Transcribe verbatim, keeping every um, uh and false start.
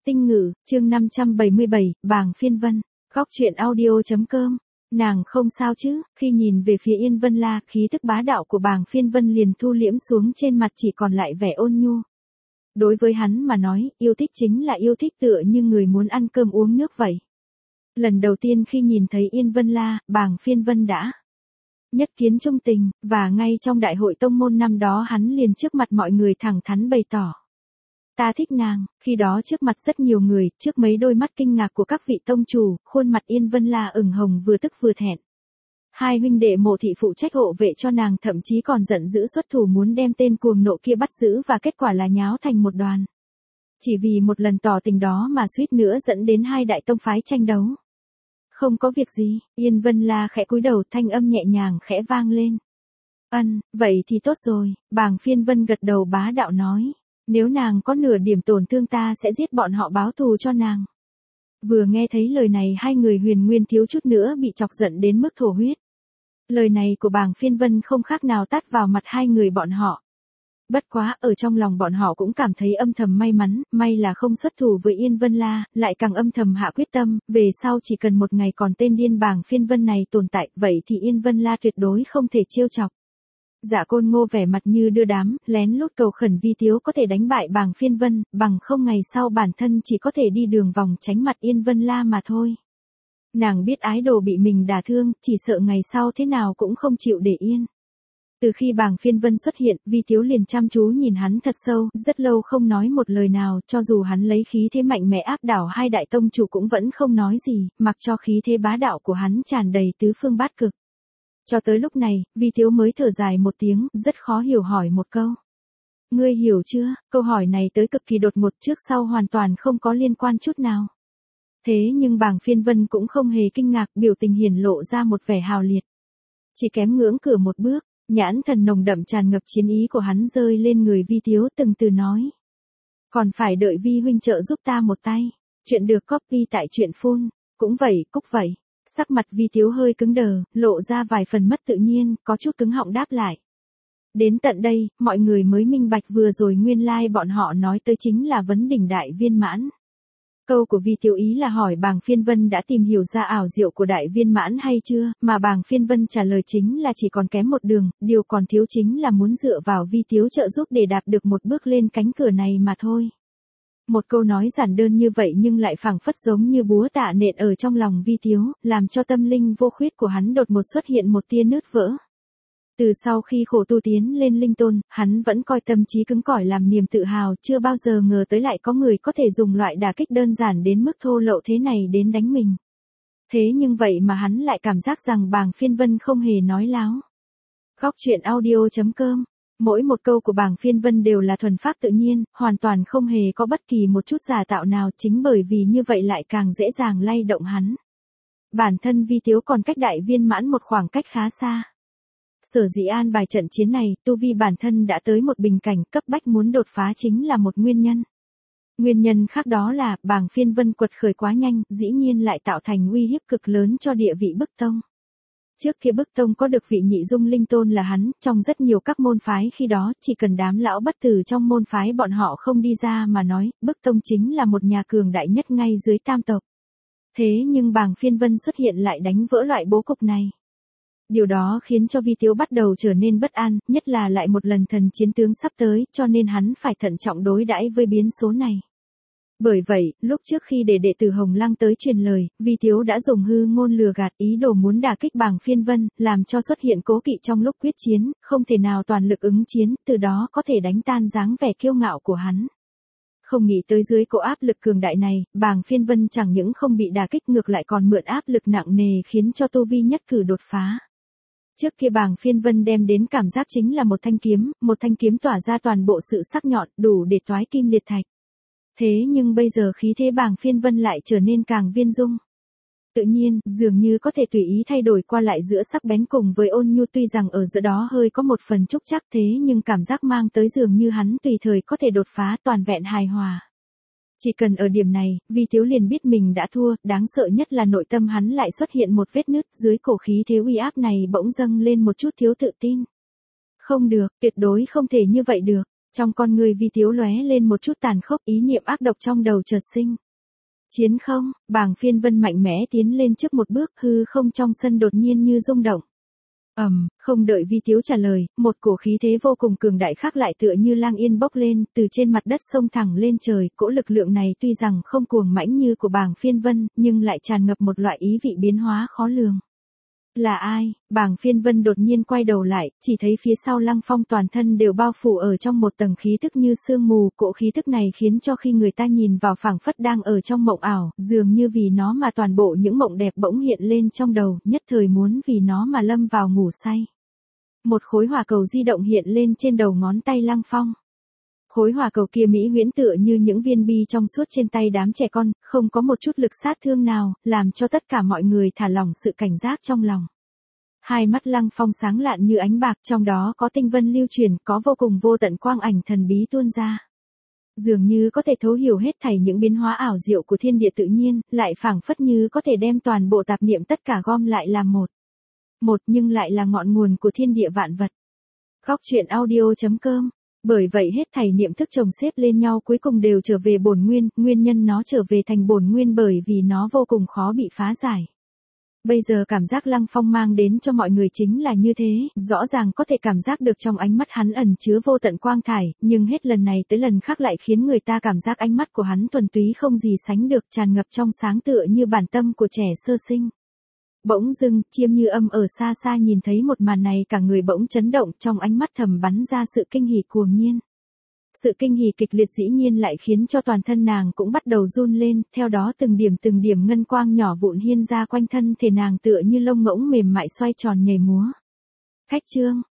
Tinh Ngữ, chương năm trăm bảy mươi bảy, Bàng Phiên Vân, góc truyện audio.com. Nàng không sao chứ? Khi nhìn về phía Yên Vân La, khí tức bá đạo của Bàng Phiên Vân liền thu liễm xuống, trên mặt chỉ còn lại vẻ ôn nhu. Đối với hắn mà nói, yêu thích chính là yêu thích, tựa như người muốn ăn cơm uống nước vậy. Lần đầu tiên khi nhìn thấy Yên Vân La, Bàng Phiên Vân đã nhất kiến trung tình, và ngay trong đại hội tông môn năm đó hắn liền trước mặt mọi người thẳng thắn bày tỏ. Ta thích nàng. Khi đó trước mặt rất nhiều người, trước mấy đôi mắt kinh ngạc của các vị tông chủ, khuôn mặt Yên Vân La ửng hồng, vừa tức vừa thẹn. Hai huynh đệ Mộ Thị phụ trách hộ vệ cho nàng, thậm chí còn giận dữ xuất thủ muốn đem tên cuồng nộ kia bắt giữ, và kết quả là nháo thành một đoàn. Chỉ vì một lần tỏ tình đó mà suýt nữa dẫn đến hai đại tông phái tranh đấu. Không có việc gì. Yên Vân La khẽ cúi đầu, thanh âm nhẹ nhàng khẽ vang lên. Ân, vậy thì tốt rồi. Bàng Phiên Vân gật đầu bá đạo nói. Nếu nàng có nửa điểm tổn thương ta sẽ giết bọn họ báo thù cho nàng. Vừa nghe thấy lời này, hai người Huyền Nguyên thiếu chút nữa bị chọc giận đến mức thổ huyết. Lời này của Bàng Phiên Vân không khác nào tát vào mặt hai người bọn họ. Bất quá, ở trong lòng bọn họ cũng cảm thấy âm thầm may mắn, may là không xuất thủ với Yên Vân La, lại càng âm thầm hạ quyết tâm, về sau chỉ cần một ngày còn tên điên Bàng Phiên Vân này tồn tại, vậy thì Yên Vân La tuyệt đối không thể trêu chọc. Dạ Côn Ngô vẻ mặt như đưa đám, lén lút cầu khẩn Vi Tiếu có thể đánh bại Bàng Phiên Vân, bằng không ngày sau bản thân chỉ có thể đi đường vòng tránh mặt Yên Vân La mà thôi. Nàng biết ái đồ bị mình đả thương, chỉ sợ ngày sau thế nào cũng không chịu để yên. Từ khi Bàng Phiên Vân xuất hiện, Vi Tiếu liền chăm chú nhìn hắn thật sâu, rất lâu không nói một lời nào, cho dù hắn lấy khí thế mạnh mẽ áp đảo hai đại tông chủ cũng vẫn không nói gì, mặc cho khí thế bá đạo của hắn tràn đầy tứ phương bát cực. Cho tới lúc này, Vi Tiếu mới thở dài một tiếng, rất khó hiểu hỏi một câu. Ngươi hiểu chưa? Câu hỏi này tới cực kỳ đột ngột, trước sau hoàn toàn không có liên quan chút nào. Thế nhưng Bàng Phiên Vân cũng không hề kinh ngạc, biểu tình hiển lộ ra một vẻ hào liệt. Chỉ kém ngưỡng cửa một bước, nhãn thần nồng đậm tràn ngập chiến ý của hắn rơi lên người Vi Tiếu, từng từ nói. Còn phải đợi Vi huynh trợ giúp ta một tay. Chuyện được copy tại truyện phun. Cũng vậy, Cúc vậy. Sắc mặt Vi Tiếu hơi cứng đờ, lộ ra vài phần mất tự nhiên, có chút cứng họng đáp lại. Đến tận đây, mọi người mới minh bạch vừa rồi nguyên lai like bọn họ nói tới chính là vấn đỉnh đại viên mãn. Câu của Vi Tiếu ý là hỏi Bàng Phiên Vân đã tìm hiểu ra ảo diệu của đại viên mãn hay chưa, mà Bàng Phiên Vân trả lời chính là chỉ còn kém một đường, điều còn thiếu chính là muốn dựa vào Vi Tiếu trợ giúp để đạp được một bước lên cánh cửa này mà thôi. Một câu nói giản đơn như vậy nhưng lại phảng phất giống như búa tạ nện ở trong lòng Vi Tiếu, làm cho tâm linh vô khuyết của hắn đột ngột xuất hiện một tia nứt vỡ. Từ sau khi khổ tu tiến lên linh tôn, hắn vẫn coi tâm trí cứng cỏi làm niềm tự hào, chưa bao giờ ngờ tới lại có người có thể dùng loại đả kích đơn giản đến mức thô lậu thế này đến đánh mình. Thế nhưng vậy mà hắn lại cảm giác rằng Bàng Phiên Vân không hề nói láo. Góc truyện audio.com. Mỗi một câu của Bàng Phiên Vân đều là thuần pháp tự nhiên, hoàn toàn không hề có bất kỳ một chút giả tạo nào, chính bởi vì như vậy lại càng dễ dàng lay động hắn. Bản thân Vi Tiếu còn cách đại viên mãn một khoảng cách khá xa. Sở dĩ an bài trận chiến này, tu vi bản thân đã tới một bình cảnh cấp bách muốn đột phá chính là một nguyên nhân. Nguyên nhân khác đó là, Bàng Phiên Vân quật khởi quá nhanh, dĩ nhiên lại tạo thành uy hiếp cực lớn cho địa vị Bức Tông. Trước kia Bức Tông có được vị nhị dung linh tôn là hắn, trong rất nhiều các môn phái khi đó, chỉ cần đám lão bất tử trong môn phái bọn họ không đi ra mà nói, Bức Tông chính là một nhà cường đại nhất ngay dưới tam tộc. Thế nhưng Bàng Phiên Vân xuất hiện lại đánh vỡ loại bố cục này. Điều đó khiến cho Vi Tiếu bắt đầu trở nên bất an, nhất là lại một lần thần chiến tướng sắp tới, cho nên hắn phải thận trọng đối đãi với biến số này. Bởi vậy, lúc trước khi để đệ tử Hồng Lăng tới truyền lời, Vi Tiếu đã dùng hư ngôn lừa gạt, ý đồ muốn đả kích Bàng Phiên Vân, làm cho xuất hiện cố kỵ trong lúc quyết chiến, không thể nào toàn lực ứng chiến, từ đó có thể đánh tan dáng vẻ kiêu ngạo của hắn. Không nghĩ tới dưới cỗ áp lực cường đại này, Bàng Phiên Vân chẳng những không bị đả kích ngược lại còn mượn áp lực nặng nề khiến cho tu vi nhất cử đột phá. Trước kia Bàng Phiên Vân đem đến cảm giác chính là một thanh kiếm, một thanh kiếm tỏa ra toàn bộ sự sắc nhọn, đủ để toái kim liệt thạch. Thế nhưng bây giờ khí thế Bàng Phiên Vân lại trở nên càng viên dung. Tự nhiên, dường như có thể tùy ý thay đổi qua lại giữa sắc bén cùng với ôn nhu, tuy rằng ở giữa đó hơi có một phần trúc trắc, thế nhưng cảm giác mang tới dường như hắn tùy thời có thể đột phá, toàn vẹn hài hòa. Chỉ cần ở điểm này, Vi Tiếu liền biết mình đã thua, đáng sợ nhất là nội tâm hắn lại xuất hiện một vết nứt, dưới cổ khí thế uy áp này bỗng dâng lên một chút thiếu tự tin. Không được, tuyệt đối không thể như vậy được. Trong con người Vi Tiếu lóe lên một chút tàn khốc, ý niệm ác độc trong đầu chợt sinh. Chiến không, Bàng Phiên Vân mạnh mẽ tiến lên trước một bước, hư không trong sân đột nhiên như rung động. Ầm, um, không đợi Vi Tiếu trả lời, một cổ khí thế vô cùng cường đại khác lại tựa như lang yên bốc lên, từ trên mặt đất xông thẳng lên trời, cỗ lực lượng này tuy rằng không cuồng mãnh như của Bàng Phiên Vân, nhưng lại tràn ngập một loại ý vị biến hóa khó lường. Là ai? Bàng Phiên Vân đột nhiên quay đầu lại, chỉ thấy phía sau Lăng Phong toàn thân đều bao phủ ở trong một tầng khí tức như sương mù, cỗ khí tức này khiến cho khi người ta nhìn vào phảng phất đang ở trong mộng ảo, dường như vì nó mà toàn bộ những mộng đẹp bỗng hiện lên trong đầu, nhất thời muốn vì nó mà lâm vào ngủ say. Một khối hỏa cầu di động hiện lên trên đầu ngón tay Lăng Phong. Khối hỏa cầu kia mỹ huyễn tựa như những viên bi trong suốt trên tay đám trẻ con, không có một chút lực sát thương nào, làm cho tất cả mọi người thả lỏng sự cảnh giác trong lòng. Hai mắt Lăng Phong sáng lạn như ánh bạc, trong đó có tinh vân lưu truyền, có vô cùng vô tận quang ảnh thần bí tuôn ra. Dường như có thể thấu hiểu hết thảy những biến hóa ảo diệu của thiên địa tự nhiên, lại phảng phất như có thể đem toàn bộ tạp niệm tất cả gom lại làm một. Một nhưng lại là ngọn nguồn của thiên địa vạn vật. Góc truyện audio chấm com. Bởi vậy hết thảy niệm thức chồng xếp lên nhau cuối cùng đều trở về bổn nguyên, nguyên nhân nó trở về thành bổn nguyên bởi vì nó vô cùng khó bị phá giải. Bây giờ cảm giác Lăng Phong mang đến cho mọi người chính là như thế, rõ ràng có thể cảm giác được trong ánh mắt hắn ẩn chứa vô tận quang thải, nhưng hết lần này tới lần khác lại khiến người ta cảm giác ánh mắt của hắn thuần túy không gì sánh được, tràn ngập trong sáng tựa như bản tâm của trẻ sơ sinh. Bỗng dưng, Chiêm Như Âm ở xa xa nhìn thấy một màn này, cả người bỗng chấn động, trong ánh mắt thầm bắn ra sự kinh hỉ cuồng nhiên. Sự kinh hỉ kịch liệt dĩ nhiên lại khiến cho toàn thân nàng cũng bắt đầu run lên, theo đó từng điểm từng điểm ngân quang nhỏ vụn hiên ra quanh thân thể nàng tựa như lông ngỗng mềm mại xoay tròn nhảy múa. Khách trương,